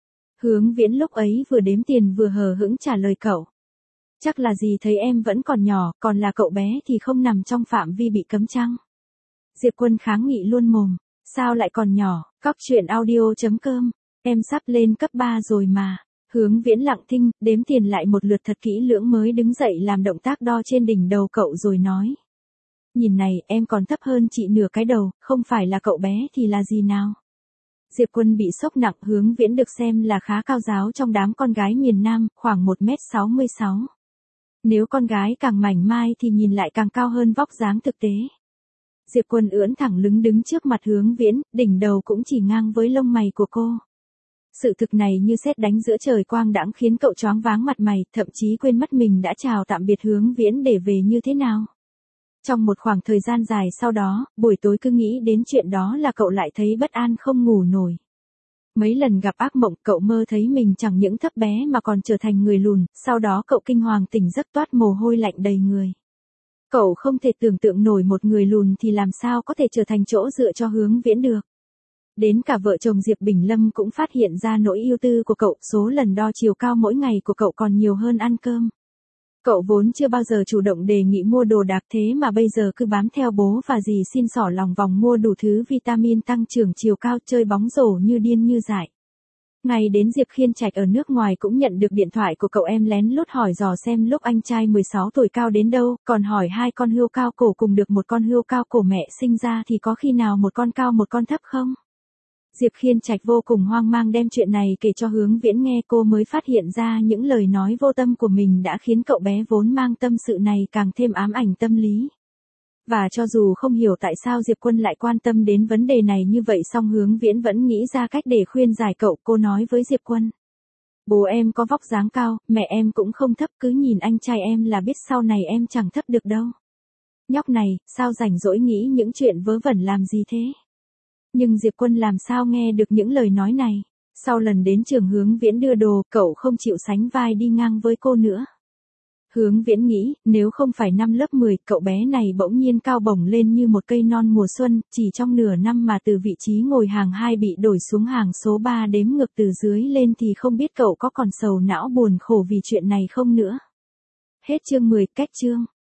Hướng Viễn lúc ấy vừa đếm tiền vừa hờ hững trả lời cậu. Chắc là dì thấy em vẫn còn nhỏ, còn là cậu bé thì không nằm trong phạm vi bị cấm chăng? Diệp Quân kháng nghị luôn mồm, sao lại còn nhỏ, cóc truyện audio chấm com. Em sắp lên cấp ba rồi mà. Hướng Viễn lặng thinh, đếm tiền lại một lượt thật kỹ lưỡng mới đứng dậy làm động tác đo trên đỉnh đầu cậu rồi nói. Nhìn này, em còn thấp hơn chị nửa cái đầu, không phải là cậu bé thì là gì nào? Diệp Quân bị sốc nặng, Hướng Viễn được xem là khá cao ráo trong đám con gái miền Nam, khoảng một mét sáu mươi sáu. Nếu con gái càng mảnh mai thì nhìn lại càng cao hơn vóc dáng thực tế. Diệp Quân ưỡn thẳng lưng đứng trước mặt Hướng Viễn, đỉnh đầu cũng chỉ ngang với lông mày của cô. Sự thực này như sét đánh giữa trời quang đãng khiến cậu choáng váng mặt mày, thậm chí quên mất mình đã chào tạm biệt Hướng Viễn để về như thế nào. Trong một khoảng thời gian dài sau đó, buổi tối cứ nghĩ đến chuyện đó là cậu lại thấy bất an không ngủ nổi. Mấy lần gặp ác mộng, cậu mơ thấy mình chẳng những thấp bé mà còn trở thành người lùn, sau đó cậu kinh hoàng tỉnh giấc toát mồ hôi lạnh đầy người. Cậu không thể tưởng tượng nổi một người lùn thì làm sao có thể trở thành chỗ dựa cho Hướng Viễn được. Đến cả vợ chồng Diệp Bình Lâm cũng phát hiện ra nỗi ưu tư của cậu, số lần đo chiều cao mỗi ngày của cậu còn nhiều hơn ăn cơm. Cậu vốn chưa bao giờ chủ động đề nghị mua đồ đạc, thế mà bây giờ cứ bám theo bố và dì xin xỏ lòng vòng mua đủ thứ vitamin tăng trưởng chiều cao, chơi bóng rổ như điên như dại. Ngày đến Diệp Khiên Trạch ở nước ngoài cũng nhận được điện thoại của cậu em lén lút hỏi dò xem lúc anh trai mười sáu tuổi cao đến đâu, còn hỏi hai con hươu cao cổ cùng được một con hươu cao cổ mẹ sinh ra thì có khi nào một con cao một con thấp không? Diệp Khiên Trạch vô cùng hoang mang đem chuyện này kể cho Hướng Viễn nghe, cô mới phát hiện ra những lời nói vô tâm của mình đã khiến cậu bé vốn mang tâm sự này càng thêm ám ảnh tâm lý. Và cho dù không hiểu tại sao Diệp Quân lại quan tâm đến vấn đề này như vậy, song Hướng Viễn vẫn nghĩ ra cách để khuyên giải cậu. Cô nói với Diệp Quân: bố em có vóc dáng cao, mẹ em cũng không thấp, cứ nhìn anh trai em là biết sau này em chẳng thấp được đâu. Nhóc này, sao rảnh rỗi nghĩ những chuyện vớ vẩn làm gì thế? Nhưng Diệp Quân làm sao nghe được những lời nói này. Sau lần đến trường Hướng Viễn đưa đồ, cậu không chịu sánh vai đi ngang với cô nữa. Hướng Viễn nghĩ, nếu không phải năm lớp mười, cậu bé này bỗng nhiên cao bổng lên như một cây non mùa xuân, chỉ trong nửa năm mà từ vị trí ngồi hàng hai bị đổi xuống hàng số ba đếm ngược từ dưới lên, thì không biết cậu có còn sầu não buồn khổ vì chuyện này không nữa. Hết chương mười, cách chương.